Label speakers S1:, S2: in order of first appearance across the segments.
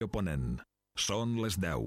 S1: Ponent. Són les 10.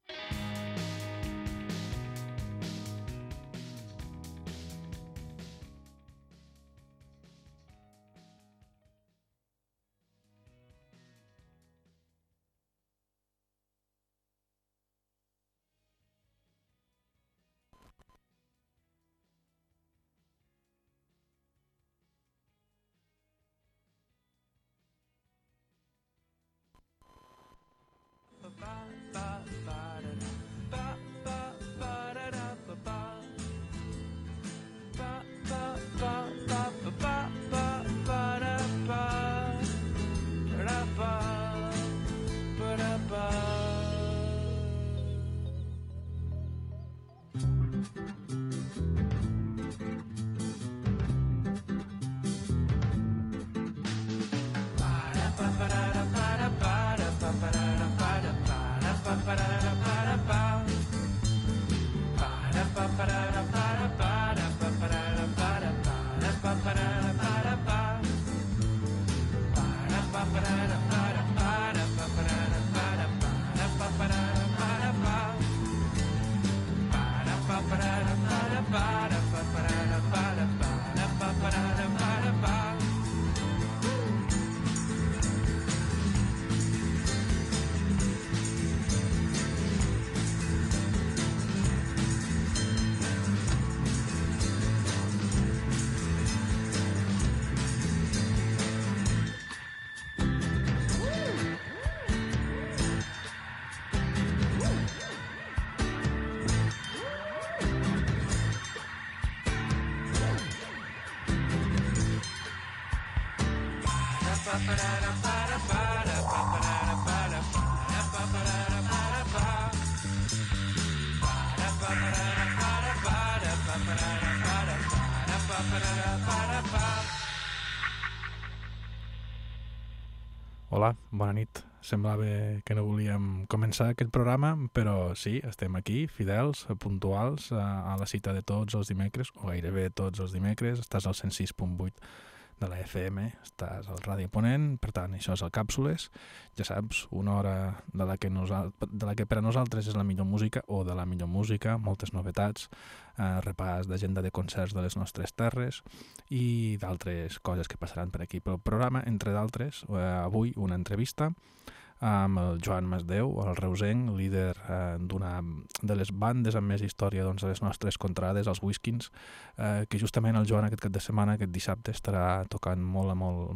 S2: Hola, bona nit. Semblava que no volíem començar aquest programa, però sí, estem aquí, fidels, puntuals, a la cita de tots els dimecres, o gairebé tots els dimecres. Estàs al 106.8 de la FM, estàs al Ràdio Ponent, per tant, això és el Càpsules. Ja saps, una hora de la que per a nosaltres és la millor música, o de la millor música, moltes novetats, repàs d'agenda de concerts de les nostres terres i d'altres coses que passaran per aquí pel programa, entre d'altres, avui una entrevista amb el Joan Masdeu, el reusenc, líder d'una de les bandes amb més història de les nostres contrades, els Whiskins, que justament el Joan aquest cap de setmana, aquest dissabte, estarà tocant molt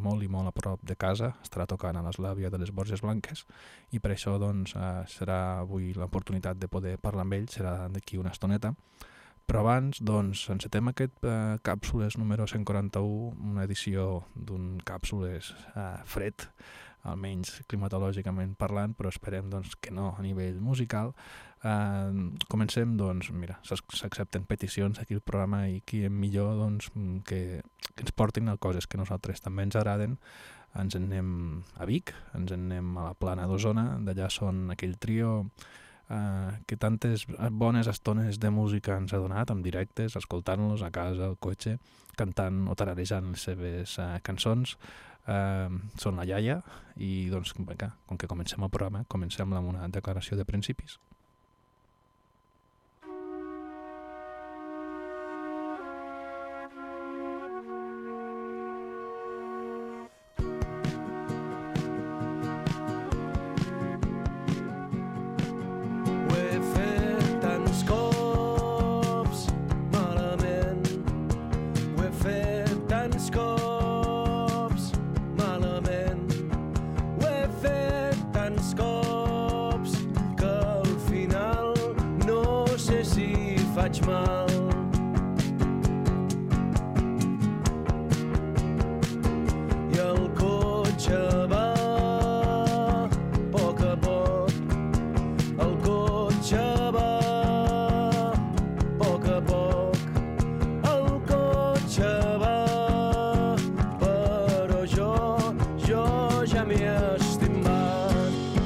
S2: a prop de casa, estarà tocant a l'Eslàvia de les Borges Blanques, i per això serà avui l'oportunitat de poder parlar amb ell, serà d'aquí una estoneta. Però abans, encetem aquest Càpsules número 141, una edició d'un Càpsules fred, almenys climatològicament parlant, però esperem que no a nivell musical. Comencem, mira, s'accepten peticions aquí al programa i qui és millor que ens portin a coses que a nosaltres també ens agraden. Ens en anem a Vic, ens en anem a la Plana d'Osona, d'allà són aquell trio que tantes bones estones de música ens ha donat, amb directes, escoltant-los a casa, al cotxe, cantant o tararejant les seves cançons. Són la iaia i com que comencem el programa, comencem amb una declaració de principis.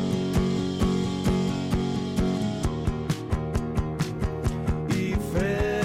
S3: Friend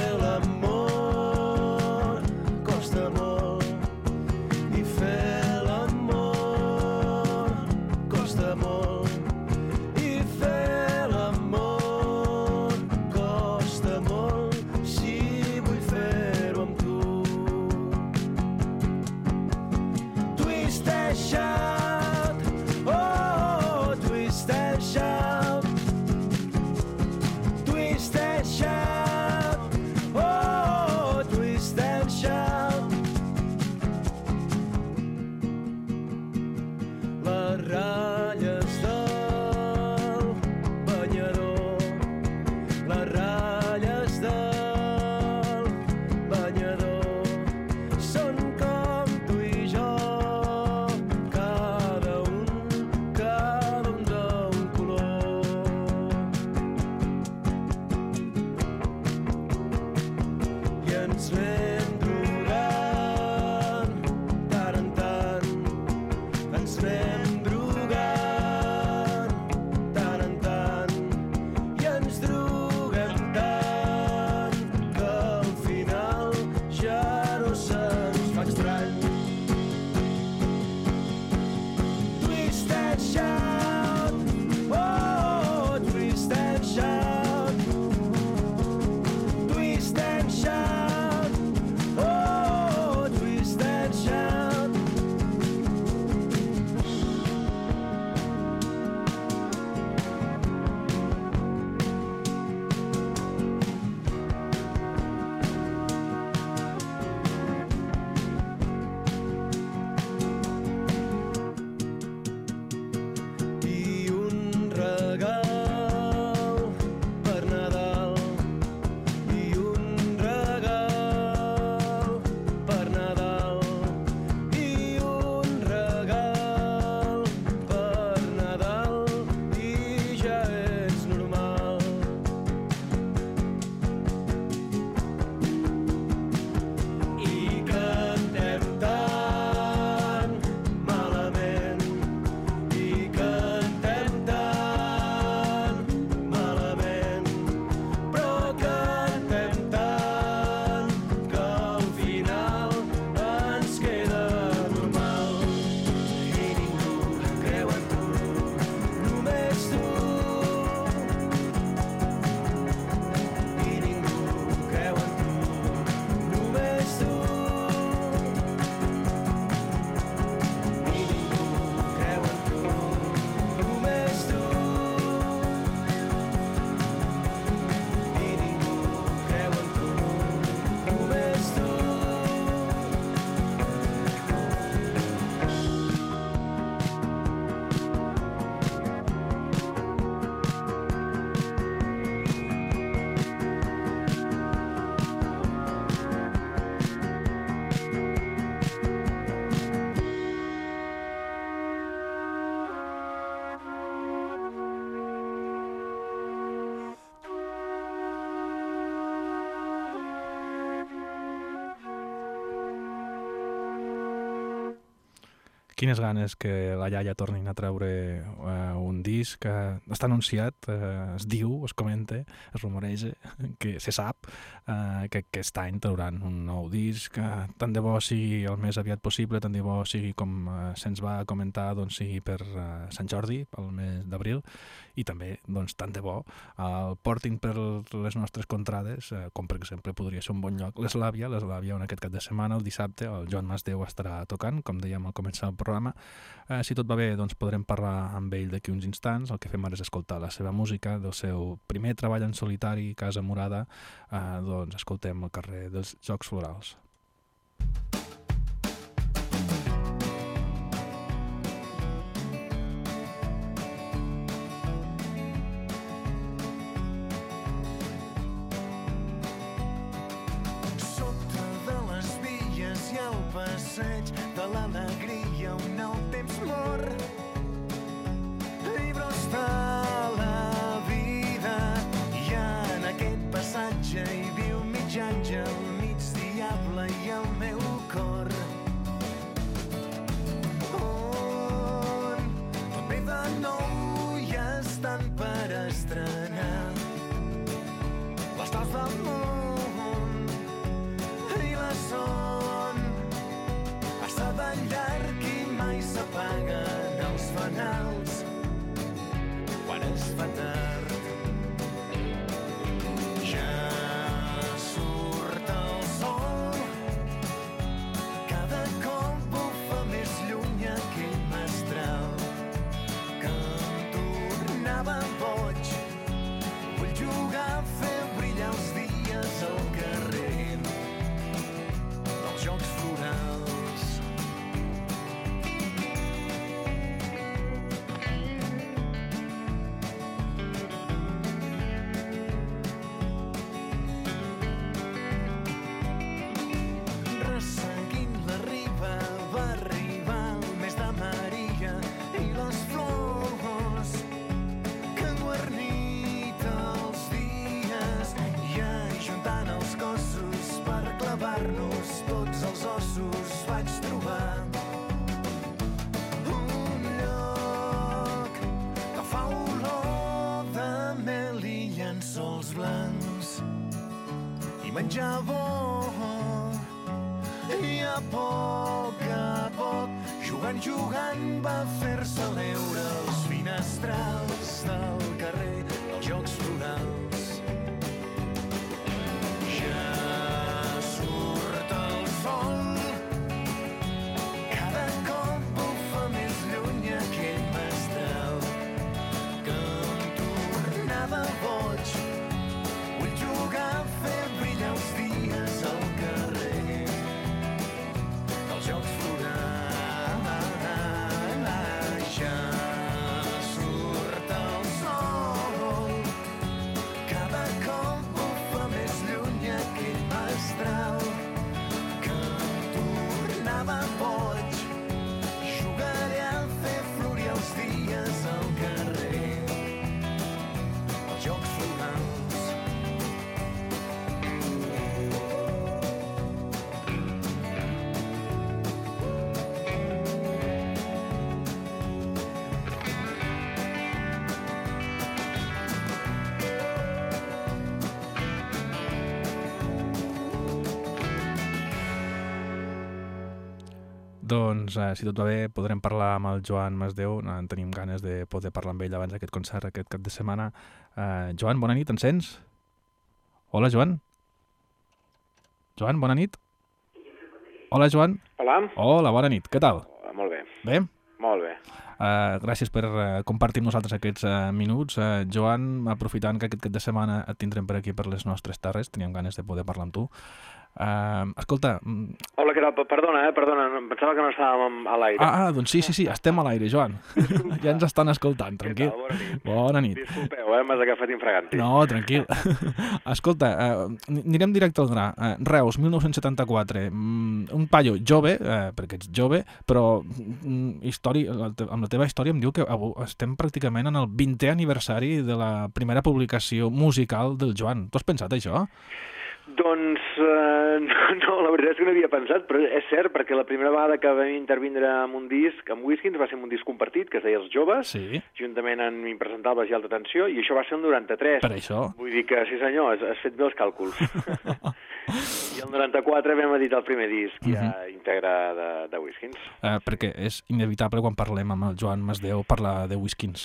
S2: Quines ganes que la iaia tornin a treure un disc. Està anunciat, es diu, es comenta, es rumoreja, que se sap que aquest any trauran un nou disc. Tant de bo sigui el més aviat possible, tant de bo sigui com se'ns va comentar, doncs sigui per Sant Jordi, pel mes d'abril, i també, doncs, tant de bo el portin per les nostres contrades, com per exemple podria ser un bon lloc l'Eslàvia, on aquest cap de setmana, el dissabte, el Joan Masdeu estarà tocant, com dèiem al començar el programa. Si tot va bé, doncs podrem parlar amb ell d'aquí uns instants. El que fem ara és escoltar la seva música del seu primer treball en solitari, Casa Murada. Doncs escoltem el carrer dels Jocs Florals.
S3: Sota de les vies i el passeig de l'alegria un nou temps mor i brosta la vida i en aquest passatge hi viu mig àngel, mig diable i el meu cor on tot ve de nou i estan per estrenar les claus del món i la son passa de llarg i mai s'apaguen els fanals quan es fa tard. Ja surt el sol, cada cop bufa més lluny aquell mestral que em tornava boig. Vull jugar a fer brillar els dies al carrer dels Jocs Florals. sols blancs i menjar bo. I a poc, jugant, va fer-se l'eure als finestrals del carrer dels Jocs Florals. Ja surt el sol, cada cop bufa més lluny aquell mestral que em tornava boig. Vull jugar a fer brillar els dies al carrer dels Jocs Florals. Ja surt el sol, cada cop bufa més lluny aquell mestral que em tornava boig. Jugaré a fer florir els dies al carrer dels Jocs Florals.
S2: Doncs, si tot va bé, podrem parlar amb el Joan Masdeu. Tenim ganes de poder parlar amb ell abans d'aquest concert, aquest cap de setmana. Joan, bona nit, ens sents? Hola, Joan? Joan, bona nit? Hola, Joan?
S4: Hola.
S2: Hola, bona nit, què tal?
S4: Molt bé.
S2: Bé?
S4: Molt bé.
S2: Gràcies per compartir amb nosaltres aquests minuts. Joan, aprofitant que aquest cap de setmana et tindrem per aquí per les nostres terres, teníem ganes de poder parlar amb tu. Escolta...
S4: Hola, què tal? Perdona, em pensava que no estàvem a l'aire.
S2: Doncs sí, estem a l'aire, Joan. Ja ens estan escoltant, tranquil.
S4: Què tal? Bona nit.
S2: Bona nit.
S4: Disculpeu, m'has agafat infraganti.
S2: No, tranquil. Escolta, anirem directe al gra. Reus, 1974. Un paio jove, perquè ets jove, però amb la teva història em diu que estem pràcticament en el 20è aniversari de la primera publicació musical del Joan. Tu has pensat això?
S4: Doncs no, la veritat és que no havia pensat, però és cert, perquè la primera vegada que vam intervindre amb un disc, amb Whiskins, va ser un disc compartit, que es deia Els Joves,
S2: sí. Juntament
S4: amb Impresentables i Alta Tensió, i això va ser el 93.
S2: Per això.
S4: Vull dir que, sí senyor, has fet bé els càlculs. I el 94 vam editar el primer disc ja íntegre de Whiskins.
S2: Perquè és inevitable quan parlem amb el Joan Masdeu parlar de Whiskins.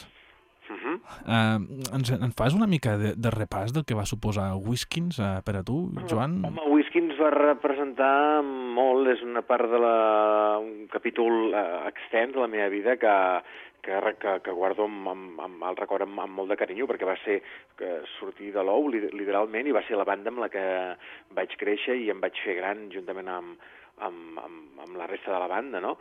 S2: Ens fas una mica de repàs del que va suposar Whiskins per a tu, Joan?
S4: Home, Whiskins va representar molt, és una part de un capítol extens de la meva vida que guardo amb el record amb molt de carinyo, perquè va ser sortir de l'ou, literalment, i va ser la banda amb la que vaig créixer i em vaig fer gran juntament amb la resta de la banda, no?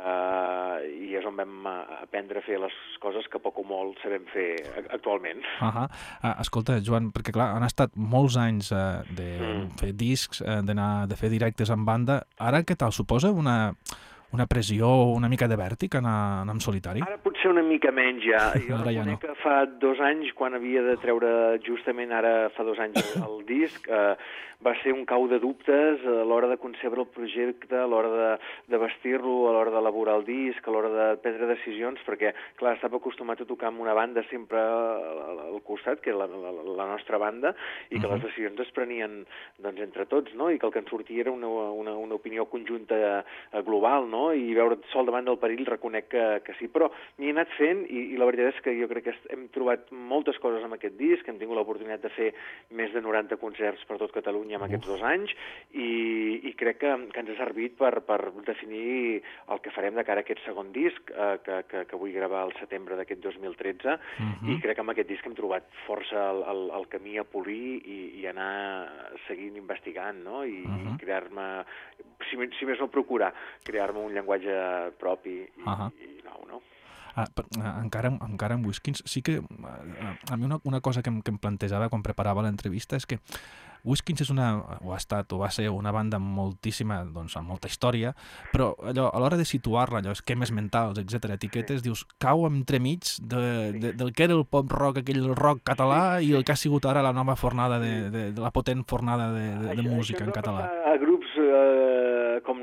S4: I és on vam aprendre a fer les coses que poc o molt sabem fer actualment.
S2: Escolta, Joan, perquè clar, han estat molts anys de fer discs, de fer directes en banda. Ara què tal? Suposa una pressió, una mica de vèrtic anar en solitari?
S4: Ara potser una mica menys ja. Jo reconec que fa 2 anys, quan havia de treure justament ara fa 2 anys el disc, va ser un cau de dubtes a l'hora de concebre el projecte, a l'hora de vestir-lo, a l'hora d'elaborar el disc, a l'hora de prendre decisions, perquè, clar, estava acostumat a tocar amb una banda sempre al costat, que era la nostra banda, i que les decisions es prenien doncs, entre tots, no? I que el que en sortia era una opinió conjunta global, no? I veure sol davant del perill, reconec que sí, però m'hi he anat fent i la veritat és que jo crec que hem trobat moltes coses amb aquest disc, hem tingut l'oportunitat de fer més de 90 concerts per tot Catalunya en aquests 2 anys i crec que ens ha servit per definir el que farem de cara a aquest segon disc que vull gravar al setembre d'aquest 2013 i crec que amb aquest disc hem trobat força el camí a polir i anar seguint investigant, no? I crear-me, si més no procurar, crear-me un llenguatge propi i nou, no?
S2: Encara amb Whiskins, sí que a mi una cosa que em plantejava quan preparava l'entrevista és que Whiskins ha estat o va ser una banda amb molta història, però allò, a l'hora de situar-la, allò, esquemes mentals, etc, etiquetes, dius, cau entremig del que era el pop-rock, aquell rock català, i el que ha sigut ara la nova fornada, de la potent fornada de música en català.
S4: A grups com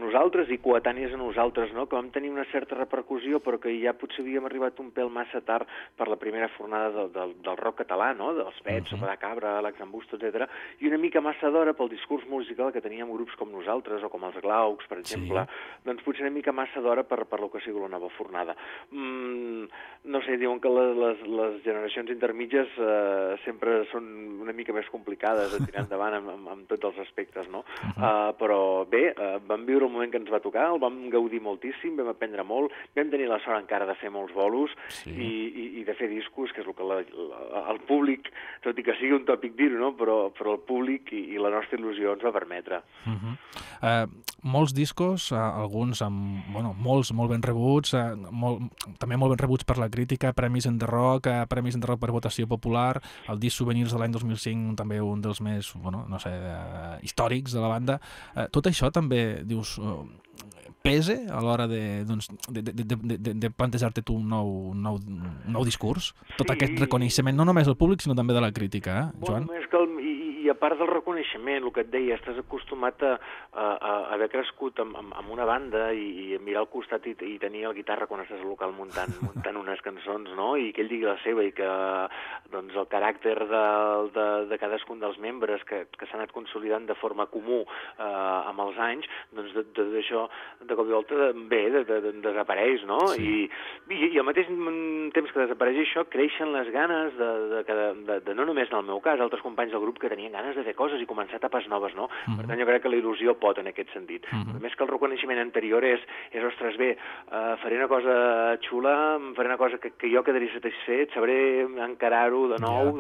S4: nosaltres i coetànies a nosaltres, no? Que vam tenir una certa repercussió, però que ja potser havíem arribat un pèl massa tard per la primera fornada del rock català, no? Dels Pets, Sopa de Cabra, Àlex Ambusto, etc. I una mica massa d'hora pel discurs musical que teníem grups com nosaltres, o com els Glaucs, per exemple, doncs potser una mica massa d'hora per lo que ha sigut la nova fornada. No sé, diuen que les generacions intermitges sempre són una mica més complicades de tirar endavant amb tots els aspectes, no? Però bé, vam viure el moment que ens va tocar, el vam gaudir moltíssim, vam aprendre molt, vam tenir la sort encara de fer molts bolos i de fer discos, que és el que el públic, tot i que sigui un tòpic dir-ho, no? Però el públic i la nostra il·lusió ens va permetre.
S2: Molts discos, alguns amb, molts molt ben rebuts, també molt ben rebuts per la crítica, premis en The Rock per votació popular, el disc Souvenirs de l'any 2005, també un dels més, històrics de la banda. Tot això també, dius, pesa a l'hora de plantejar-te tu un nou discurs? Tot aquest reconeixement, no només del públic, sinó també de la crítica, Joan?
S4: I a part del reconeixement, el que et deia, estàs acostumat a haver crescut amb una banda i mirar al costat i tenir el guitarra quan estàs al local muntant unes cançons, no? I que ell digui la seva i que doncs, el caràcter de cadascun dels membres que s'ha anat consolidant de forma comú amb els anys, doncs d'això de cop i volta desapareix, no? I al mateix temps que desapareix això, creixen les ganes de no només en el meu cas, altres companys del grup que tenien ganes de fer coses i començar etapes noves, no? Per tant, jo crec que la il·lusió pot en aquest sentit. Però més que el reconeixement anterior és ostres, bé, faré una cosa xula, faré una cosa que jo quedaria satisfet, sabré encarar-ho de nou.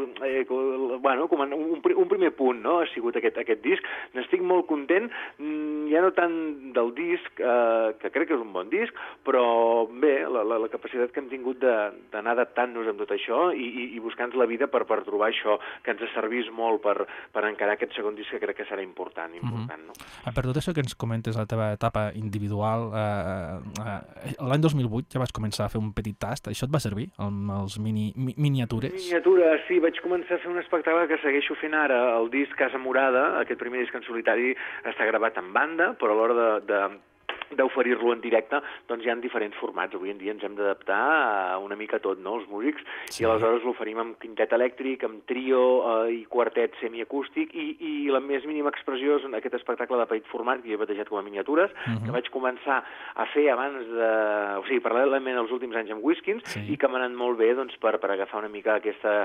S4: Un primer punt, no?, ha sigut aquest disc. N'estic molt content, ja no tant del disc, que crec que és un bon disc, però bé, la capacitat que hem tingut d'anar adaptant-nos amb tot això i buscant la vida per trobar això, que ens servís molt per encarar aquest segon disc, que crec que serà important, no?
S2: Per tot això que ens comentes, la teva etapa individual, l'any 2008 ja vas començar a fer un petit tast. Això et va servir, amb els miniatures?
S4: Miniatures, sí. Vaig començar a fer un espectacle que segueixo fent ara. El disc Casa Morada, aquest primer disc en solitari, està gravat en banda, però a l'hora d'oferir-lo en directe, doncs hi ha diferents formats. Avui en dia ens hem d'adaptar una mica a tot, no?, els músics, i aleshores l'oferim amb quintet elèctric, amb trio i quartet semiacústic, i la més mínima expressió és aquest espectacle de petit format, que jo he batejat com a miniatures, que vaig començar a fer paral·lelament els últims anys amb Whiskins, i que m'ha anat molt bé doncs, per agafar una mica aquesta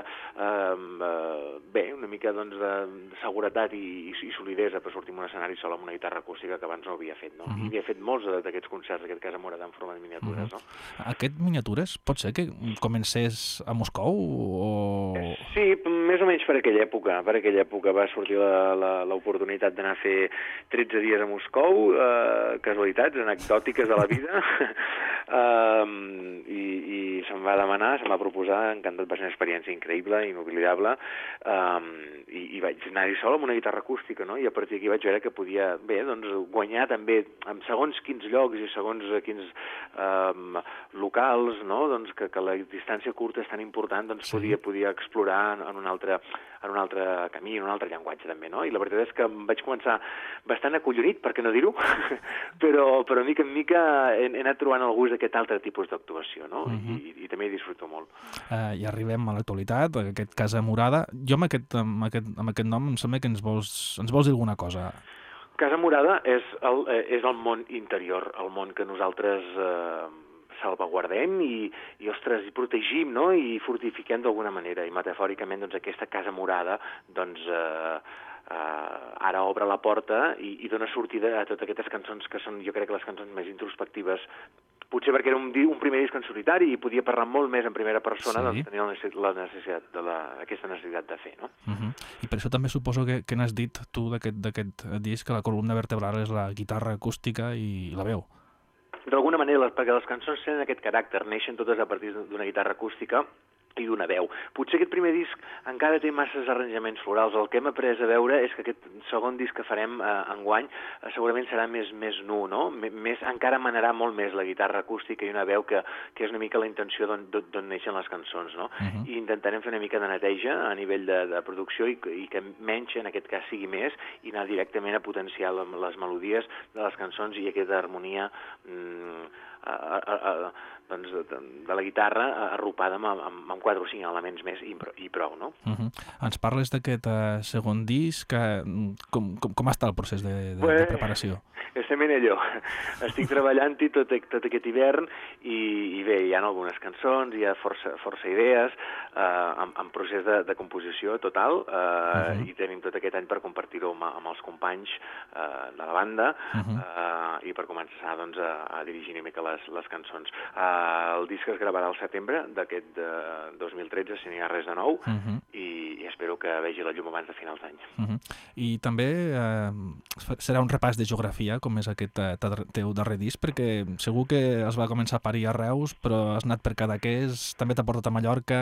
S4: una mica doncs, de seguretat i solidesa per sortir en un escenari sol amb una guitarra acústica que abans no havia fet, no? I havia fet molts d'aquests concerts d'aquest Casa Morada en forma de miniatures, no?
S2: Aquest miniatures pot ser que comencés a Moscou o...?
S4: Sí, més o menys per aquella època. Per aquella època va sortir l'oportunitat d'anar a fer 13 dies a Moscou, casualitats anecdòtiques de la vida, i se'm va demanar, se'm va proposar, encantat, va ser una experiència increïble, inoblidable, i vaig anar-hi sol amb una guitarra acústica, no? I a partir d'aquí vaig veure que podia, bé, doncs, guanyar també amb segons quins llocs i segons quins locals, no?, doncs que la distància curta és tan important, doncs podia explorar en un altre camí, en un altre llenguatge també, no? I la veritat és que em vaig començar bastant acollonit, per què no dir-ho, però mica en mica he anat trobant el gust d'aquest altre tipus d'actuació, no? I també hi disfruto molt.
S2: I arribem a l'actualitat, a aquest Casa Morada. Jo amb aquest nom em sembla que ens vols dir alguna cosa.
S4: Casa Morada és el món interior, el món que nosaltres salvaguardem i protegim, no?, i fortifiquem d'alguna manera. I metafòricament, doncs, aquesta Casa Morada, doncs, ara obre la porta i dona sortida a totes aquestes cançons que són, jo crec, les cançons més introspectives. Potser perquè era un primer disc en solitari i podia parlar molt més en primera persona, doncs tenia aquesta necessitat de fer, no?
S2: I per això també suposo que n'has dit tu d'aquest disc que la columna vertebral és la guitarra acústica i la veu.
S4: D'alguna manera, perquè les cançons tenen aquest caràcter, neixen totes a partir d'una guitarra acústica, i una veu. Potser aquest primer disc encara té masses arranjaments florals. El que hem après a veure és que aquest segon disc que farem enguany segurament serà més nu, no? Encara manarà molt més la guitarra acústica i una veu que és una mica la intenció d'on neixen les cançons, no? I intentarem fer una mica de neteja a nivell de producció i que menys, en aquest cas, sigui més, i anar directament a potenciar les melodies de les cançons i aquesta harmonia de la guitarra arropada amb 4 o 5 elements més i prou, no?
S2: Ens parles d'aquest segon disc, com està el procés de preparació?
S4: Estem en allò. Estic treballant-hi tot aquest hivern i bé, hi ha algunes cançons, hi ha força idees, en procés de composició total, i tenim tot aquest any per compartir-ho amb els companys de la banda i per començar doncs, a dirigir una mica les cançons. El disc es gravarà al setembre d'aquest 2013, si no hi ha res de nou, i espero que vegi la llum abans de finals d'any.
S2: I també serà un repàs de geografia, com és aquest teu darrer disc, perquè segur que es va començar a parir a Reus, però has anat per Cadaqués, també t'ha portat a Mallorca...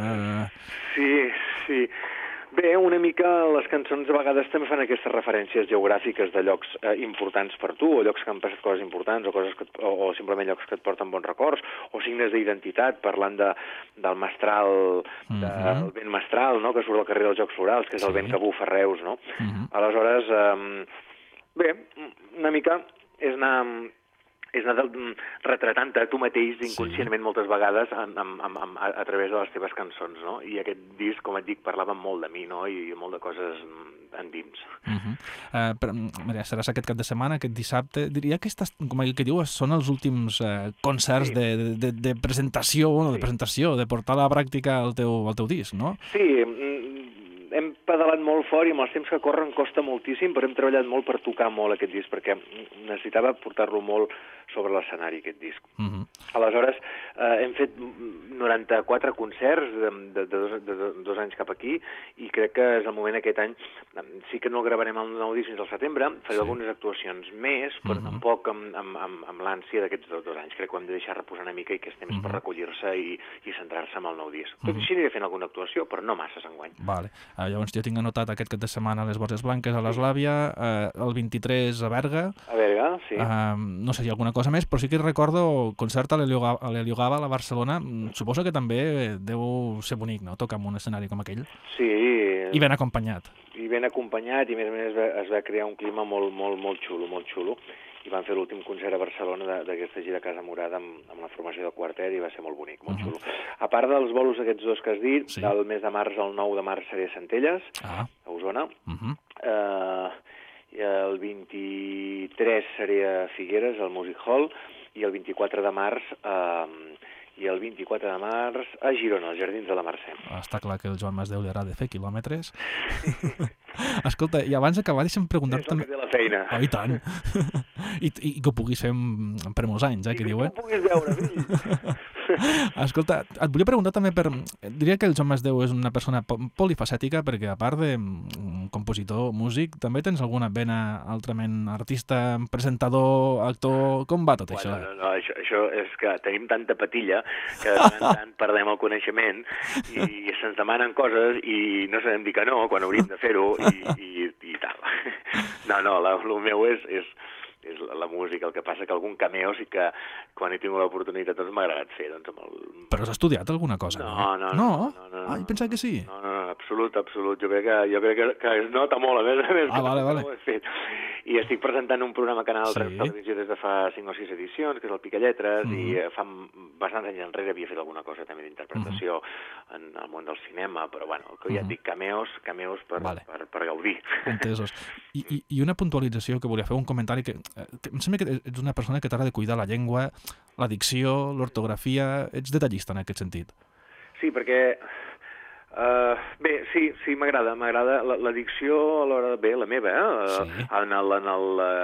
S4: Sí. Bé, una mica les cançons a vegades també fan aquestes referències geogràfiques de llocs importants per tu, o llocs que han passat coses importants, o simplement llocs que et porten bons records, o signes d'identitat, parlant del mestral, del vent mestral, no?, que surt al carrer dels Jocs Florals, que és el vent que bufa a Reus, no? Aleshores, bé, una mica és anar retratant-te a tu mateix inconscientment moltes vegades a través de les teves cançons, no? I aquest disc, com et dic, parlava molt de mi, no? I molt de coses endins.
S2: Seràs aquest cap de setmana, aquest dissabte. Diria que, com que dius, són els últims concerts de presentació, de portar a la pràctica el teu disc, no?
S4: Sí, hem pedalat molt fort i amb els temps que corren costa moltíssim, però hem treballat molt per tocar molt aquest disc, perquè necessitava portar-lo molt sobre l'escenari, aquest disc. Aleshores, hem fet 94 concerts de 2 anys cap aquí, i crec que és el moment aquest any. Sí que no gravarem el nou disc fins al setembre, faré algunes actuacions més, però tampoc amb l'ànsia d'aquests 2 anys. Crec que ho hem de deixar reposar una mica i que és temps per recollir-se i centrar-se en el nou disc. Tot així aniré fent alguna actuació, però no masses enguany.
S2: Vale. Llavors jo tinc anotat aquest cap de setmana a les Borges Blanques, a l'Eslàvia, el 23 a Berga.
S4: A Berga, sí.
S2: No sé si hi ha alguna cosa més, però sí que recordo concert a l'Heliogava, a Barcelona. Suposo que també deu ser bonic, no?, tocar en un escenari com aquell.
S4: Sí.
S2: I ben acompanyat.
S4: I ben acompanyat, i a més es va crear un clima molt xulo. I van fer l'últim concert a Barcelona d'aquesta gira Casa Morada amb la formació del quartet i va ser molt bonic, molt xulo. A part dels bolos aquests 2 que has dit, del mes de març al 9 de març seré a Centelles, a Osona. El 23 seré a Figueres, al Music Hall, i el 24 de març a Girona, als Jardins de la Mercè.
S2: Està clar que el Joan Masdeu li agrada fer quilòmetres. Escolta, i abans d'acabar deixa'm preguntar-te...
S4: És el que té la feina.
S2: Oh, i tant. I que ho puguis fer per molts anys, que diu,
S4: I que ho puguis veure, fill.
S2: Escolta, et volia preguntar també diria que el Joan Masdeu és una persona polifacètica, perquè a part de compositor, músic, també tens alguna vena altrament artista, presentador, actor... Com va tot això?
S4: No, això és que tenim tanta patilla que de tant en tant perdem el coneixement i se'ns demanen coses i no sabem dir que no quan hauríem de fer-ho i tal. No, el meu és la música. El que passa que algun cameo sí que quan he tingut l'oportunitat doncs m'ha agradat fer.
S2: Però has estudiat alguna cosa?
S4: No.
S2: Ai, pensava que sí.
S4: No, absolut. Jo crec que es nota molt, a més.
S2: Vale.
S4: Ho he fet. I estic presentant un programa Canal Televisió des de fa 5 o 6 edicions, que és el Picalletres, i fa bastants anys enrere havia fet alguna cosa també d'interpretació en el món del cinema, però bueno, el que ja et dic, cameos per gaudir.
S2: Entesos. I una puntualització que volia fer, un comentari que em sembla que ets una persona que t'agrada cuidar la llengua, la dicció, l'ortografia, ets detallista en aquest sentit.
S4: Sí, perquè... bé, sí, m'agrada la dicció a l'hora de... Bé, la meva,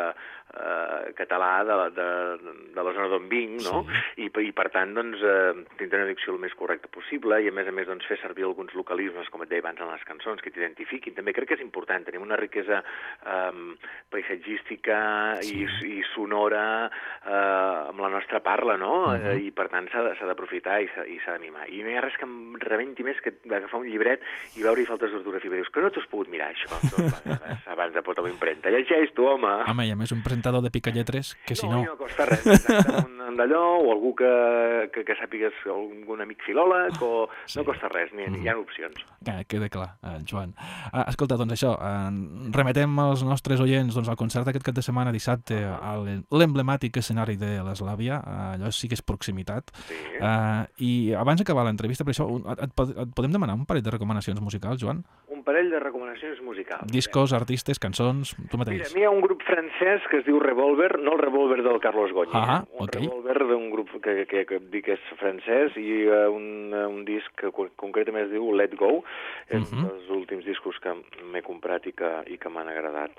S4: català de la zona d'on vinc, no? Sí. I per tant, doncs, tindre una dicció el més correcta possible i, a més, doncs, fer servir alguns localismes, com et deia abans, en les cançons, que t'identifiquin. També crec que és important. Tenim una riquesa paisatgística i sonora amb la nostra parla, no? I, per tant, s'ha d'aprofitar i s'ha d'animar. I no hi ha res que em rebenti més que agafar un llibret i veure-hi faltes d'ortografia. Dius que no t'has pogut mirar això abans de portar la impremta. Llegeix tu, home.
S2: Home, i a més un presentador de picalletres que si no...
S4: No costa res. Un d'allò, o algú que sàpigues, algun amic filòleg, o no costa res, ni hi ha opcions.
S2: Queda clar, Joan. Escolta, doncs això, remetem els nostres oients al concert d'aquest cap de setmana dissabte a l'emblemàtic escenari de l'Eslàvia, allò sí que és proximitat. I abans d'acabar l'entrevista, per això, et podem demanar un parell de recomanacions musicals, Joan?
S4: Un parell de recomanacions musicals.
S2: Discos, artistes, cançons, tu mateix.
S4: Mira, hi ha un grup francès que es diu Revolver, no el Revolver del Carlos Goñi, Revolver d'un grup que dic és francès, i un disc que concretament es diu Let Go, és un dels últims discos que m'he comprat i que m'han agradat.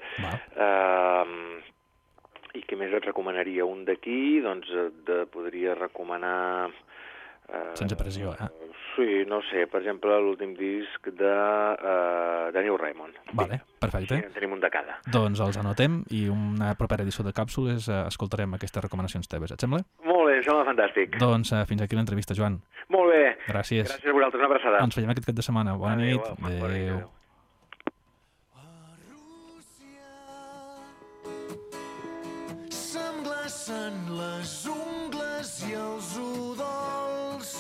S4: I què més et recomanaria? Un d'aquí, doncs podria recomanar...
S2: Sense pressió,
S4: Sí, no sé, per exemple, l'últim disc de Neil Raymond.
S2: Vale, perfecte.
S4: Sí, en tenim un de cada.
S2: Doncs els anotem i una propera edició de Càpsules escoltarem aquestes recomanacions teves, et sembla?
S4: Molt bé, em sembla fantàstic.
S2: Doncs fins aquí l'entrevista, Joan.
S4: Molt bé.
S2: Gràcies.
S4: Gràcies a vosaltres, una abraçada.
S2: Ens veiem aquest cap de setmana. Bona nit. Adéu.
S3: S'englacen les ungles i els udols.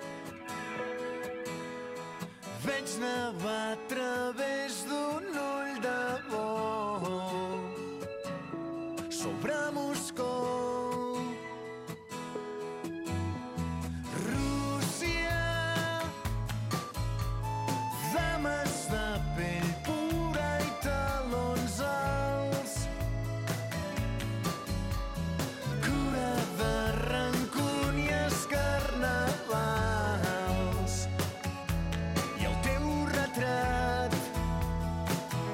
S3: Veig nevar a través d'un ull de bou sobre Moscou. Rússia, dames de pell pura i talons alts. Cura de rancúnies carnavals. I el teu retrat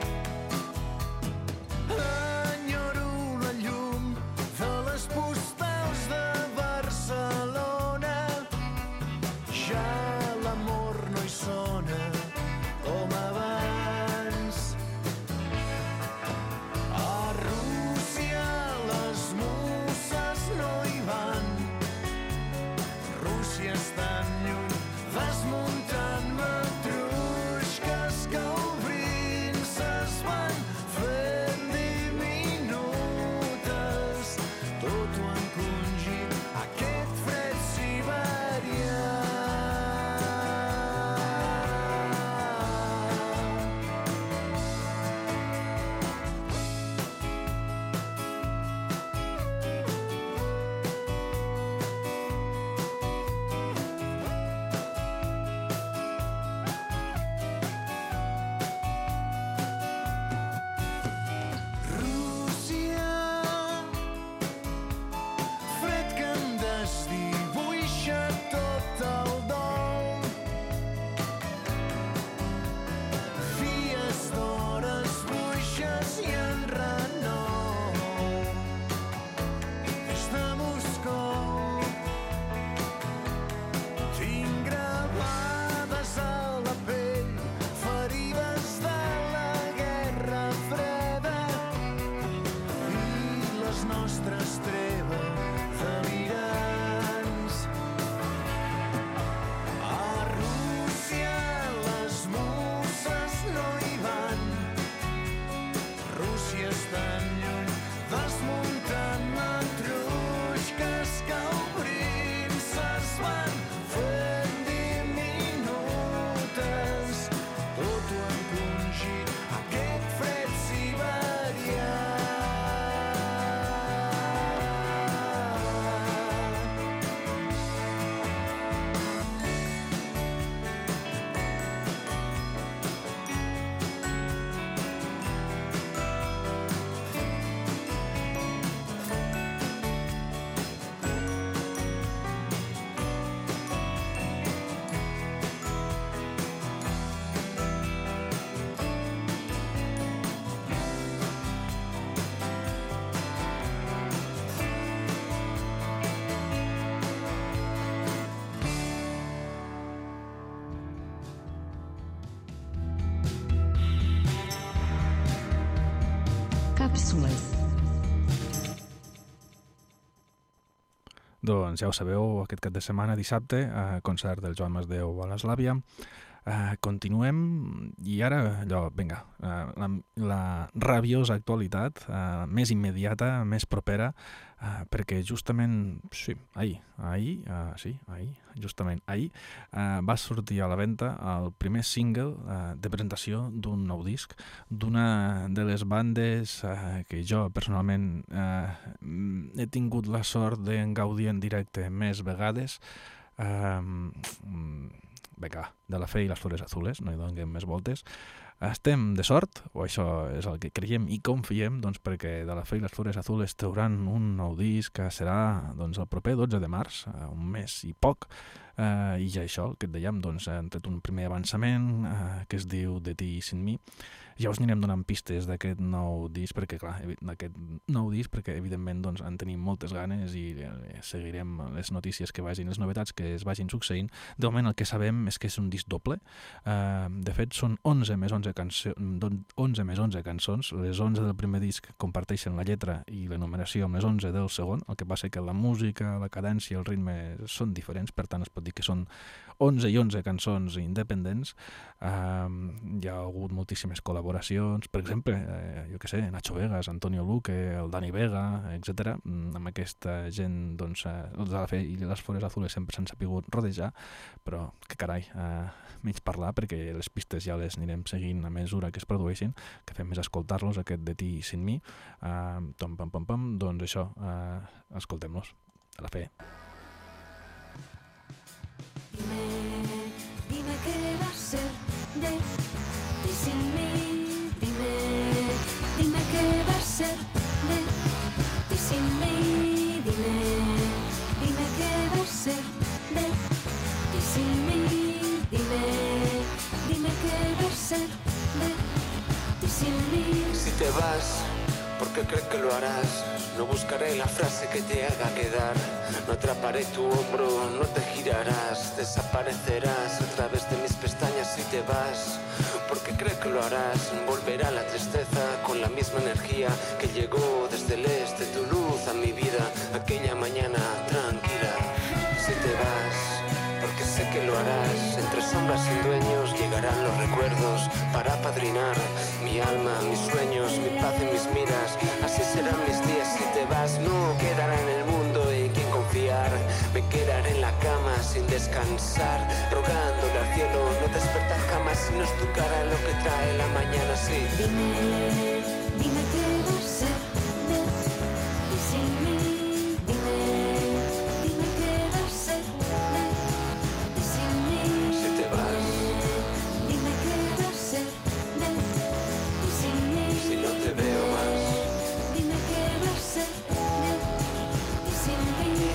S5: Càpsules.
S2: Doncs ja ho sabeu, aquest cap de setmana, dissabte, concert del Joan Masdeu a l'Eslàvia. Continuem, i ara allò, vinga, la rabiosa actualitat, més immediata, més propera, perquè justament, sí, ahir, va sortir a la venda el primer single de presentació d'un nou disc, d'una de les bandes que jo personalment he tingut la sort de gaudir en directe més vegades, vinga, de la Fe i les Flores Azules, no hi donem més voltes. Estem de sort, o això és el que creiem i confiem, doncs perquè de la Fe i les Flores Azules trauran un nou disc que serà doncs, el proper 12 de març, un mes i poc, i ja això, el que et dèiem, doncs, han tret un primer avançament que es diu De ti sin mi. Ja us anirem donant pistes d'aquest nou disc, perquè evidentment doncs, en tenim moltes ganes i seguirem les notícies que vagin, les novetats que es vagin succeint. De moment el que sabem és que és un disc doble. De fet, són 11 més 11 cançons. Les 11 del primer disc comparteixen la lletra i l'enumeració amb les 11 del segon, el que passa que la música, la cadència, el ritme són diferents, per tant es pot dir que són 11 i 11 cançons independents. Hi ha hagut moltíssimes col·laboracions, per exemple, jo què sé, Nacho Vegas, Antonio Luque, el Dani Vega, etc. Amb aquesta gent, doncs, els de la Fe i les Flores Azules sempre s'han sapigut rodejar, però que carai, menys parlar, perquè les pistes ja les anirem seguint a mesura que es produeixin, que fem més escoltar-los, aquest De ti sin mi. Doncs això, escoltem-los, de la Fe.
S6: Dime qué va a ser de ti sin mí. Dime qué va a ser de ti sin mí. Dime qué va a ser de ti sin mí. Dime qué va a ser de ti sin mí.
S7: Si te vas, porque crees que lo harás, no buscaré la frase que te haga quedar. No atraparé tu hombro, no te girarás, desaparecerás a través de mis pestañas si te vas. Porque crees que lo harás, volverá la tristeza con la misma energía que llegó desde el este, tu luz a mi vida, aquella mañana tranquila. Si te vas, porque sé que lo harás, entre sombras sin dueños llegarán los recuerdos para apadrinar mi alma, mis sueños, mi paz y mis miras. Así serán mis días si te vas, no quedará en el mundo en quien confiar. Me quedaré en la cama sin descansar, rogándole al cielo no despertar jamás, si no es tu cara lo que trae la mañana, sí.
S6: Dime qué va a ser de ti sin mí. Dime qué va a ser de ti sin mí.
S7: Si te vas,
S6: dime qué va a ser de ti sin mí.
S7: si no te veo más,
S6: dime qué va a ser de ti sin mí.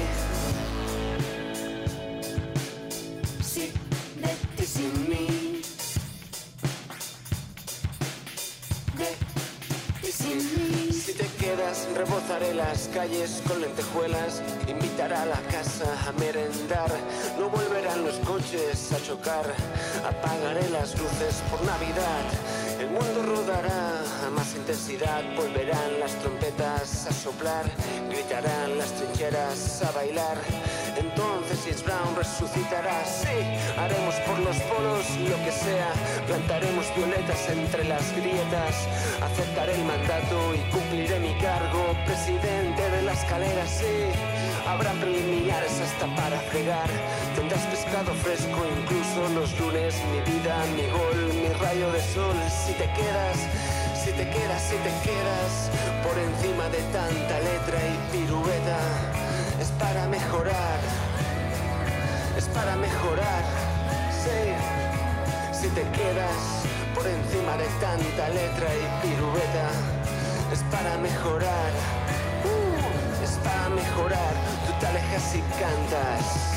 S6: Sí, de ti sin mí. De ti sin mí.
S7: si te quedas rebozaré las calles con lentejuelas, invitará a la casa a merendar, no volverán los coches a chocar, apagaré las luces por Navidad. El mundo rodará a más intensidad, volverán las trompetas a soplar, gritarán las trincheras a bailar. Entonces James Brown resucitará, sí, haremos por los polos lo que sea, plantaremos violetas entre las grietas, aceptaré el mandato y cumpliré mi cargo, presidente de la escalera, sí. Habrá preliminares hasta para fregar, tendrás pescado fresco incluso los lunes, mi vida, mi gol, mi rayo de sol. Si te quedas por encima de tanta letra y pirueta, es para mejorar, sí. Si te quedas por encima de tanta letra y pirueta, es para mejorar, tú te alejas y cantas.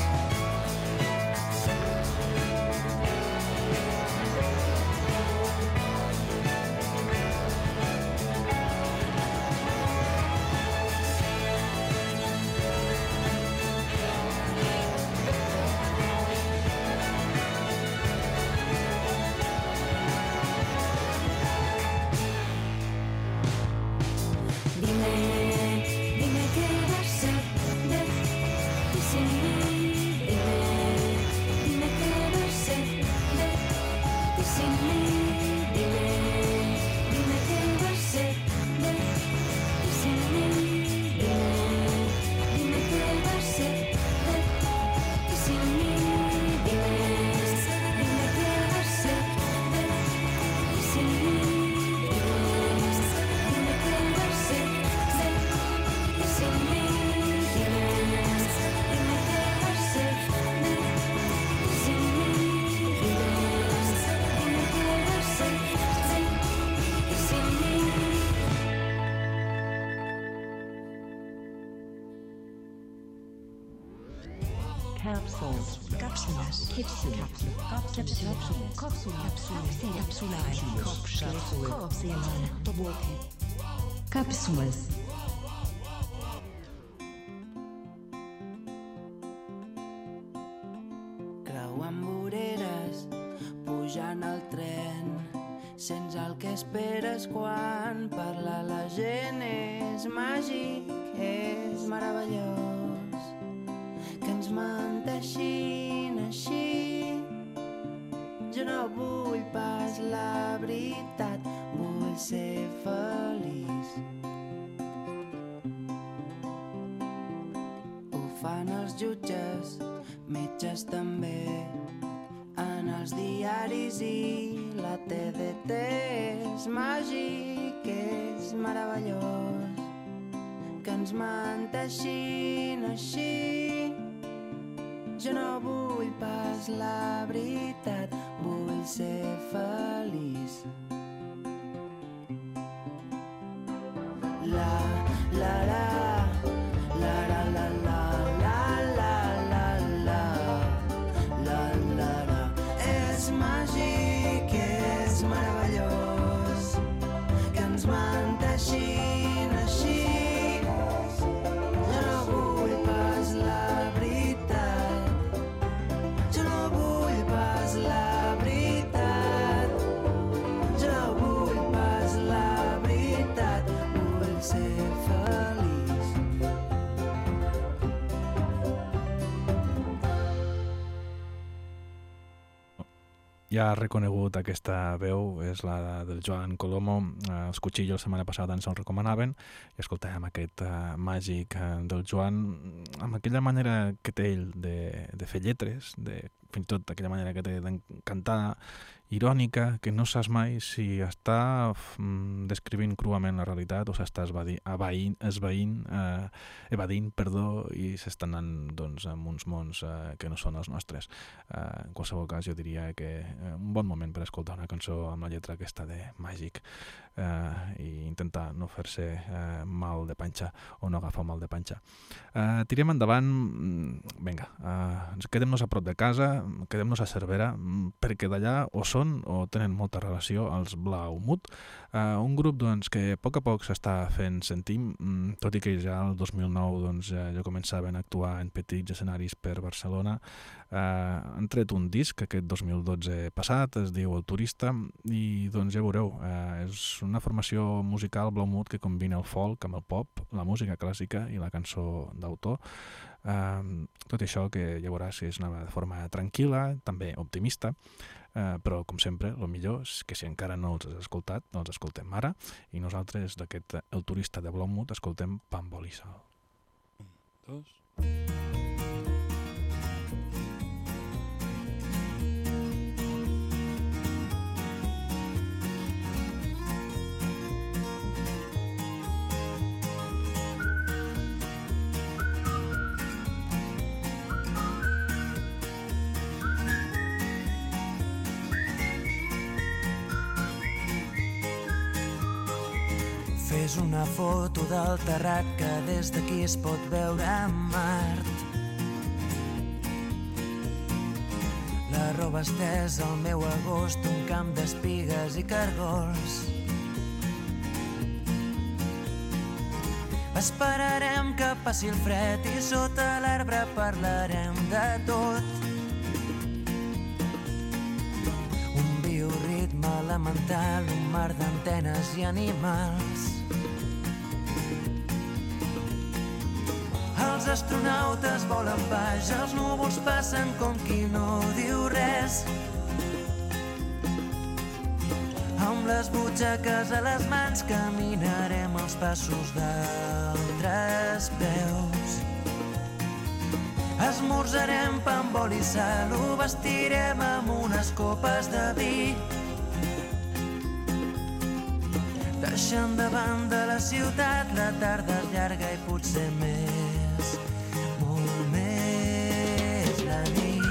S5: Cápsulas.
S3: Creuant voreres, pujant al tren, sents el que esperes quan parla la gent. És màgic, és meravellós, que ens menteixin així. Jo no vull pas la veritat, vull ser feliç. Ho fan els jutges, metges també, en els diaris i la TDT. És màgic, és meravellós, que ens menteixin així. Jo no vull pas la veritat, vull ser feliç. La, la, la, la, la, la, la, la, la, la, la, la, la, la. És màgic, és meravellós, que ens menteixin així. Jo no vull pas la veritat, jo no vull pas la veritat, jo no vull pas la veritat, vull ser feliç.
S2: Ja ha reconegut aquesta veu, és la del Joan Colomo. Els Cuchillos la setmana passada ens el recomanaven i escoltàvem aquest màgic del Joan, amb aquella manera que té ell de fer lletres, fins i tot aquella manera que té de cantar irònica, que no saps mai si està descrivint cruament la realitat o s'està evadint, i s'està anant doncs, en uns mons que no són els nostres. En qualsevol cas, jo diria que un bon moment per escoltar una cançó amb la lletra aquesta de Màgic i intentar no fer-se mal de panxa o no agafar mal de panxa. Tirem endavant, vinga, quedem-nos a prop de casa, quedem-nos a Cervera, perquè d'allà o són o tenen molta relació als Blaumut, un grup doncs, que a poc s'està fent sentir, tot i que ja el 2009 doncs, ja començaven a actuar en petits escenaris per Barcelona. Han tret un disc aquest 2012 passat, es diu El Turista, i doncs ja veureu, és una formació musical Blaumut que combina el folk amb el pop, la música clàssica i la cançó d'autor. Tot això que ja veuràs és una forma tranquil·la, també optimista, però com sempre el millor és que si encara no els has escoltat, no els escoltem ara, i nosaltres d'aquest El Turista de Blaumut escoltem Pa amb oli i sal. 1, 2...
S3: Fes una foto del terrat que des d'aquí es pot veure Mart. La roba estesa al meu agost, un camp d'espigues i cargols. Esperarem que passi el fred i sota l'arbre parlarem de tot. Un bioritme elemental, un mar d'antenes i animals. Els astronautes volen baix, els núvols passen com qui no diu res. Amb les butxaques a les mans caminarem els passos d'altres peus. Esmorzarem pa amb oli i sal, ho vestirem amb unes copes de vi. Deixant de banda la ciutat, la tarda és llarga i potser més, molt més la nit.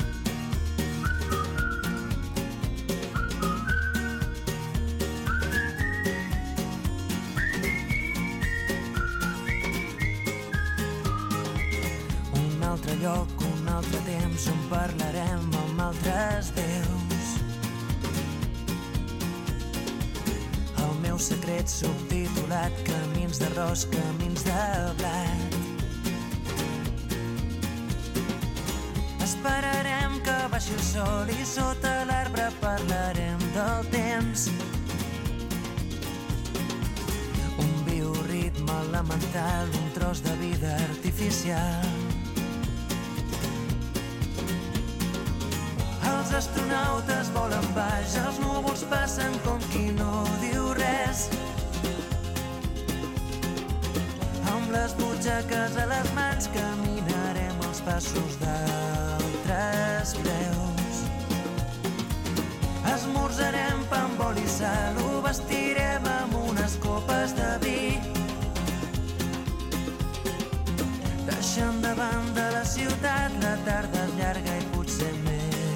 S3: Un altre lloc, un altre temps on parlarem amb altres déus. Secret subtitulat, camins d'arròs, camins de blat. Esperarem que baixi el sol i sota l'arbre parlarem del temps. Un bioritme elemental, un tros de vida artificial. Els astronautes volen baix, els núvols passen com qui no diu res. Amb les butxaques a les mans caminarem els passos d'altres peus. Esmorzarem pa amb oli i sal, ho vestirem amb unes copes de vi. Deixant de banda la ciutat, la tarda és llarga i potser més.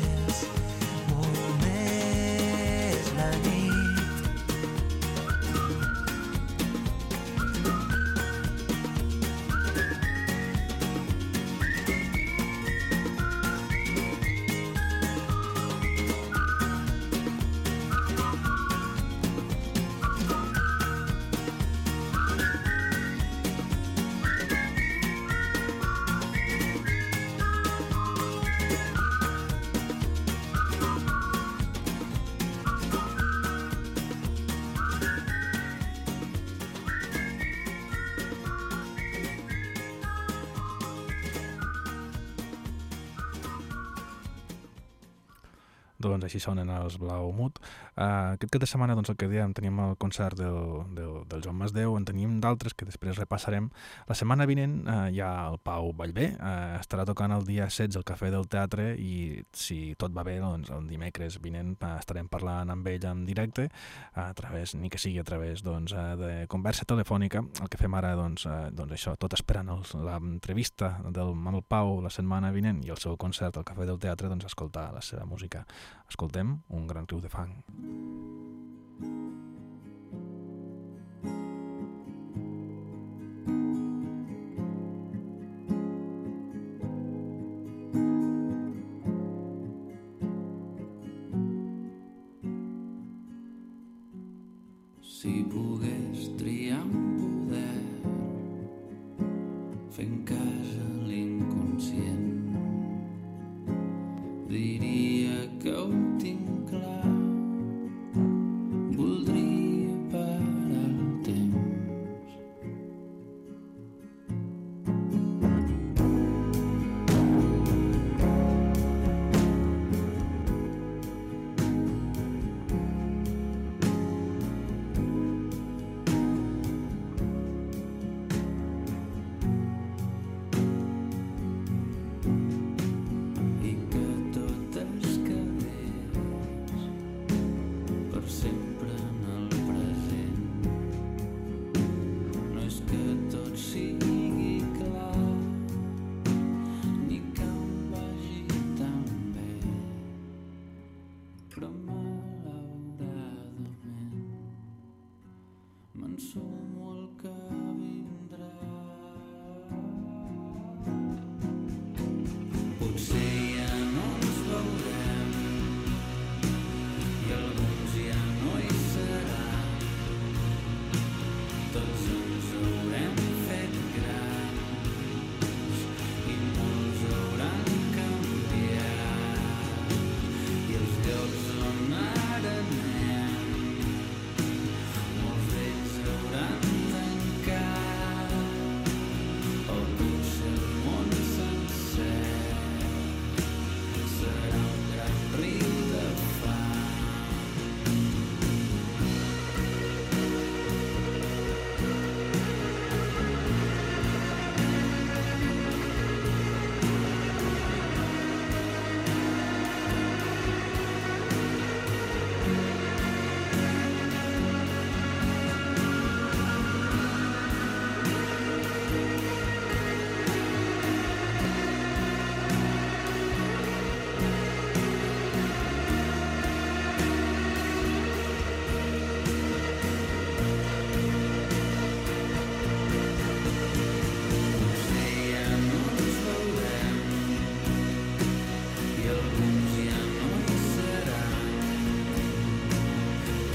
S2: Doncs així sonen els Blau Mut. Aquest cap de setmana, doncs, el que dèiem, tenim el concert del Joan Masdeu, en tenim d'altres que després repassarem. La setmana vinent hi ha el Pau Vallvé, estarà tocant el dia 16 al Cafè del Teatre i si tot va bé, doncs el dimecres vinent estarem parlant amb ell en directe, ni que sigui a través de conversa telefònica. El que fem ara, doncs això, tot esperant l'entrevista amb el Pau la setmana vinent i el seu concert al Cafè del Teatre, doncs escoltar la seva música. Escoltem Un gran riu de fang.
S8: Si pogués triar un poder fent cas a l'inconscient, diria que ho tinc clar, voldria parar el temps. I que tot es quedés per sempre en el present. No és que tot sigui clar, ni que em vagi tan bé, però malauradament m'ensumo el que vindrà. Potser ja no ens veurem i alguns ja no hi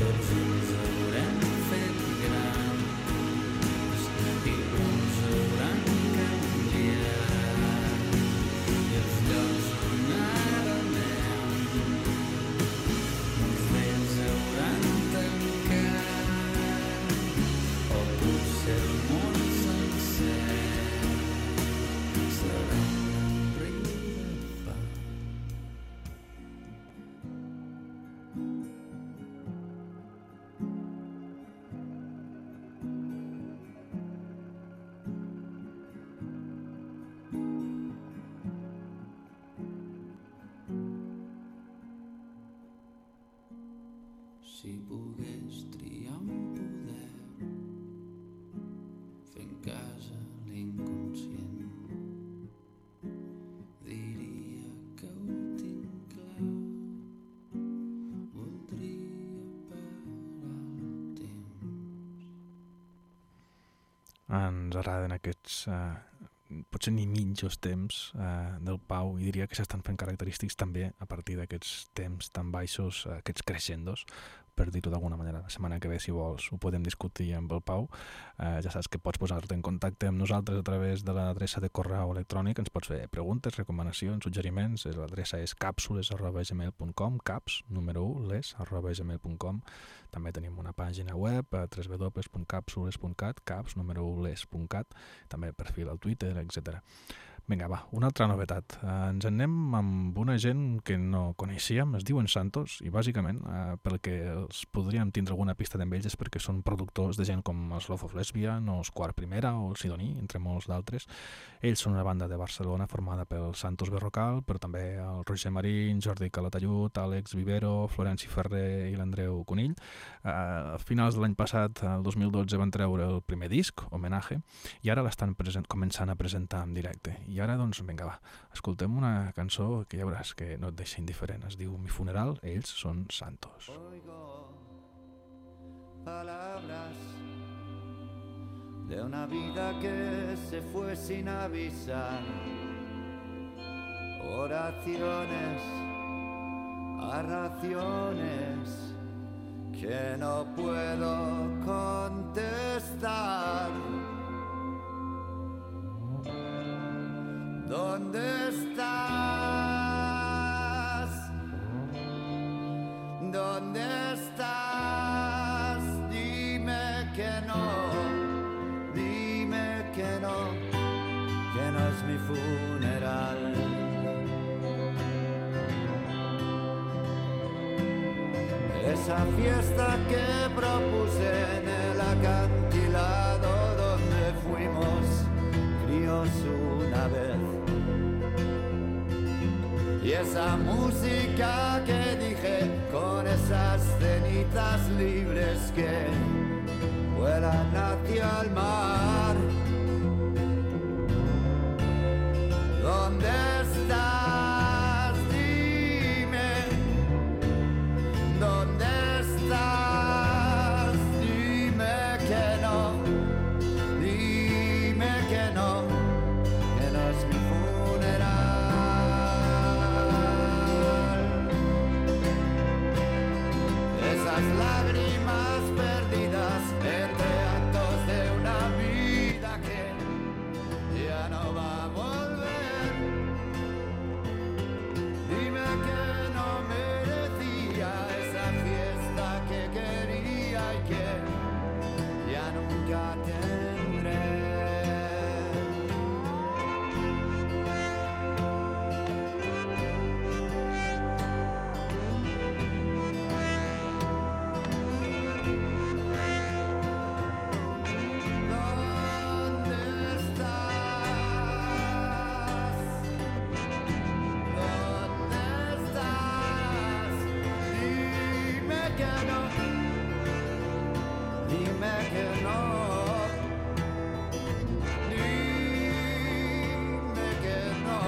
S8: tots ens haurem fet grans i molts hauran canviat i els llocs on ara anem molts d'ells hauran tancat o potser el món sencer serà un riu de fang. Si pogués triar un poder fent cas a l'inconscient, diria que ho tinc clar. Voldria parar el temps.
S2: Ens agraden aquests, potser ni mitjos temps del Pau, i diria que s'estan fent característics també a partir d'aquests temps tan baixos, aquests crescendos, per dir-ho d'alguna manera. La setmana que ve, si vols, ho podem discutir amb el Pau. Ja saps que pots posar-te en contacte amb nosaltres a través de l'adreça de correu electrònic. Ens pots fer preguntes, recomanacions, suggeriments. L'adreça és capsules@gmail.com, caps, número 1, les@gmail.com. També tenim una pàgina web, www.capsules.cat, caps, número 1, les.cat, també perfil al Twitter, etc. Vinga, va, una altra novetat. Ens anem amb una gent que no coneixíem, es diuen Santos, i bàsicament, pel que els podríem tindre alguna pista d'ells és perquè són productors de gent com els Love of Lesbian, o els Quart Primera, o el Sidoní, entre molts d'altres. Ells són una banda de Barcelona formada pel Santos Berrocal, però també el Roger Marín, Jordi Calatayud, Àlex Vivero, Florenci Ferrer i l'Andreu Conill. A finals de l'any passat, el 2012, van treure el primer disc, Homenatge, i ara l'estan començant a presentar en directe. I ara, doncs, vinga, va, escoltem una cançó que ja veuràs que no et deixa indiferent. Es diu Mi Funeral, ells són Santos.
S3: Oigo palabras de una vida que se fue sin avisar, oraciones a raciones que no puedo contestar. ¿Dónde estás? ¿Dónde estás? Dime que no es mi funeral. Esa fiesta que propuse en el acantilado donde fuimos críos una vez. Y esa música que dije con esas cenitas libres que vuelan hacia el mar. ¿Dónde estás? Dime. ¿Dónde estás? Dime que no. Dime que no es mi funeral. Esas lágrimas perdidas entre actos de una vida que ya no va a volver. Dime que no merecía esa fiesta que quería y que ya nunca tendré. ¿Dónde estás? ¿Dónde estás? Dime que no. Dime que no. Dime que no.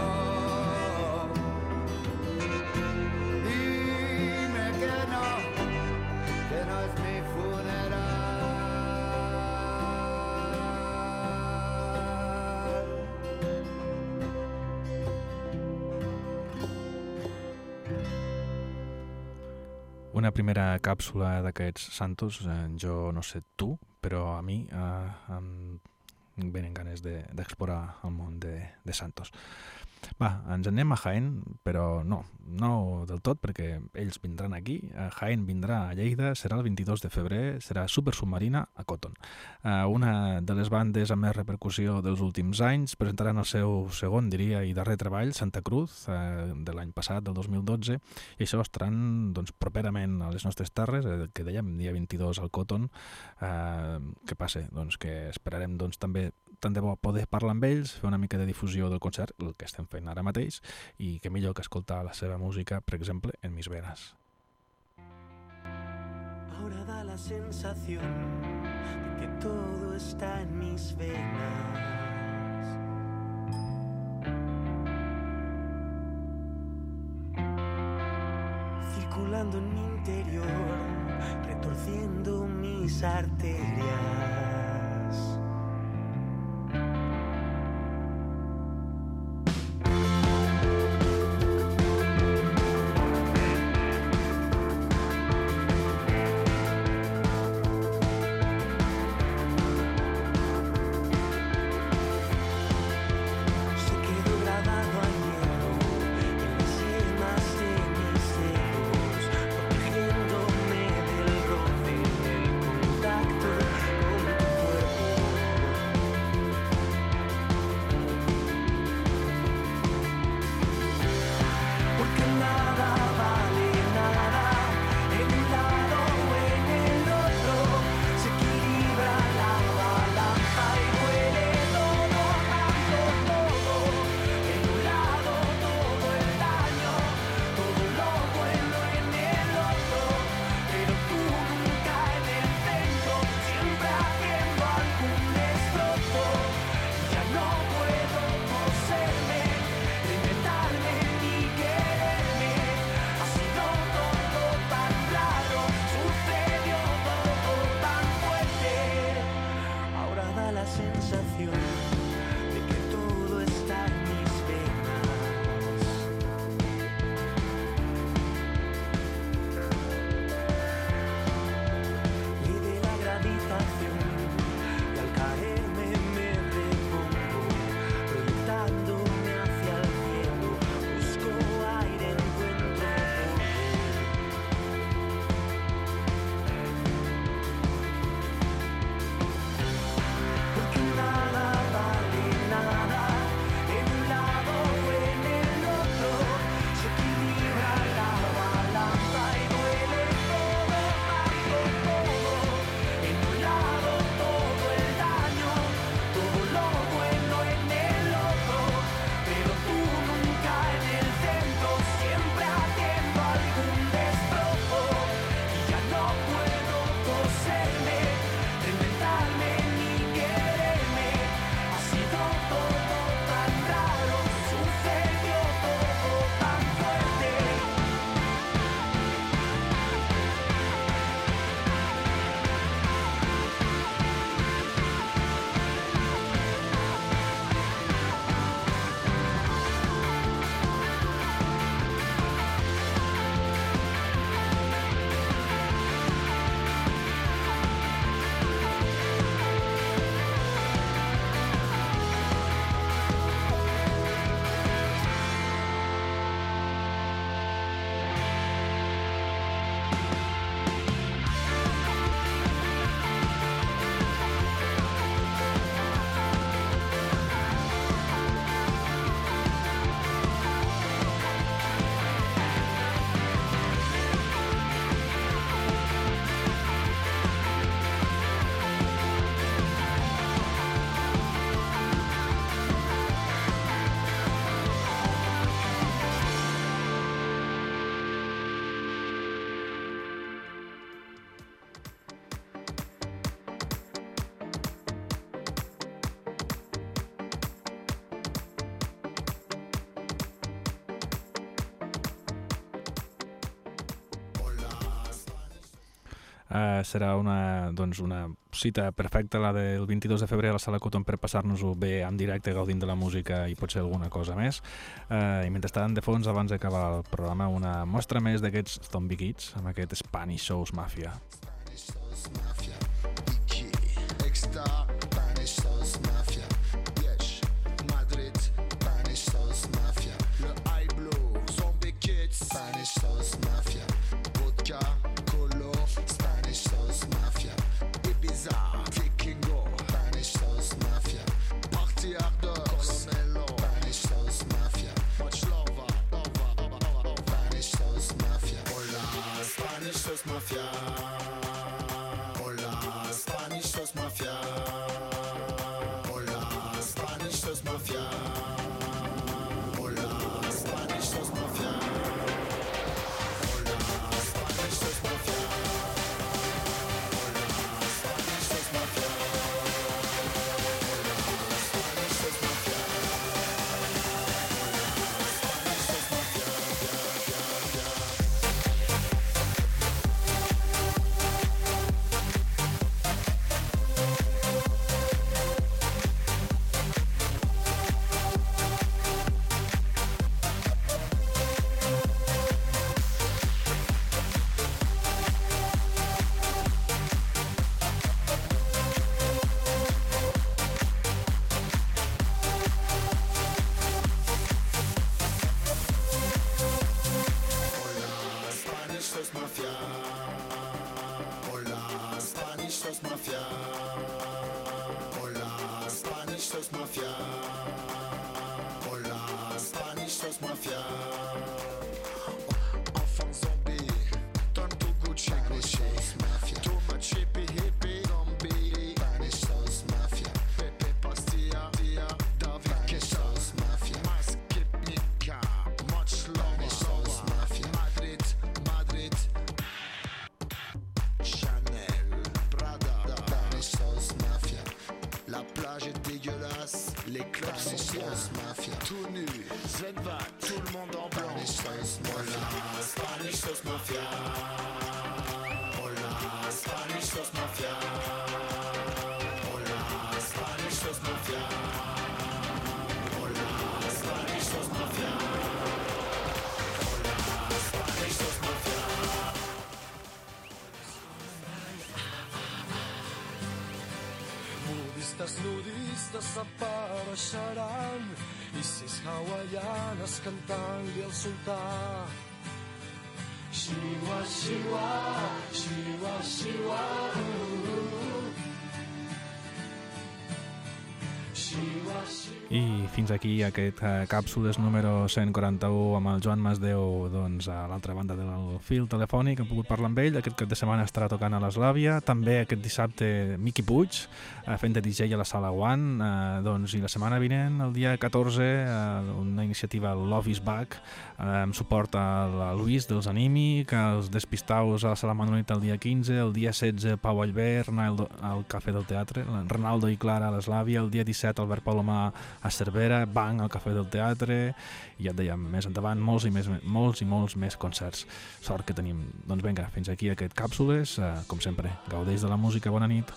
S3: Dime que no es mi funeral.
S2: Una primera càpsula d'aquests Santos, jo no sé tu, però a mi em venen ganes d'explorar el món de Santos. Va, ens anem a Jaén, però no del tot, perquè ells vindran aquí. Jaén vindrà a Lleida, serà el 22 de febrer, serà Super Submarina a Cotton. Una de les bandes amb més repercussió dels últims anys, presentaran el seu segon, diria, i darrer treball, Santa Cruz, de l'any passat, del 2012, i això estaran doncs, properament a les nostres terres, que dèiem, dia 22 al Cotton. Què passa? Doncs que esperarem doncs, també tant de bo poder parlar amb ells, fer una mica de difusió del concert, el que estem fent ara mateix, i que millor que escoltar la seva música, per exemple, en mis venas.
S3: Ahora da la sensación de que todo está en mis venas. Circulando en mi interior, retorciendo mis arterias. Con
S2: serà una cita perfecta, la del 22 de febrer a la Sala Cotton, per passar-nos-ho bé en directe, gaudint de la música i potser alguna cosa més. I mentrestant, de fons, abans d'acabar el programa, una mostra més d'aquests Zombie Kids amb aquest Spanish Sauce Mafia.
S9: Spanish sauce mafia, vodka, colo, Spanish sauce mafia, Ibiza, taking go, Spanish sauce mafia, party outdoors, Colonello, Spanish sauce mafia, much lover, Spanish sauce mafia, hola, Spanish sauce mafia, hola, Spanish sauce mafia, hola, Spanish sauce mafia, hola, Spanish sauce mafia. Les clubs sont bien, mafia, tout nu, Zedva, tout le monde en blanc. Hola, Spanish sauce mafia. Hola, Spanish sauce mafia. Hola, Spanish sauce mafia. Hola, Spanish sauce mafia. Hola, Spanish sauce mafia.
S10: Budistes nudistes s'apareixeran i sis hawaianes cantant-li al sultà. Xiua, xiua, xiua, xiua, xiua, xiua.
S2: I fins aquí aquest Càpsules número 141 amb el Joan Masdeu, doncs, a l'altra banda del fil telefònic. Hem pogut parlar amb ell. Aquest cap de setmana estarà tocant a l'Eslàvia. També aquest dissabte Miqui Puig fent de DJ a la Sala One. Doncs, i la setmana vinent, el dia 14, una iniciativa Love is Back, amb suport a Luis dels Anímic, als Despistaus a la Sala Manolita el dia 15, el dia 16 Pau Allbé, al Cafè del Teatre, Ronaldo i Clara a l'Eslàvia, el dia 17 Albert Palomar a Cervera, Bang al Cafè del Teatre, i ja et dèiem, més endavant, molts i molts més concerts. Sort que tenim. Doncs vinga, fins aquí aquest Càpsules. Com sempre, gaudeix de la música. Bona nit.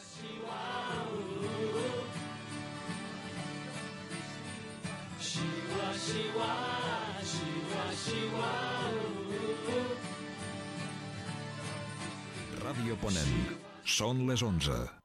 S1: Ràdio Ponent. Són les 11.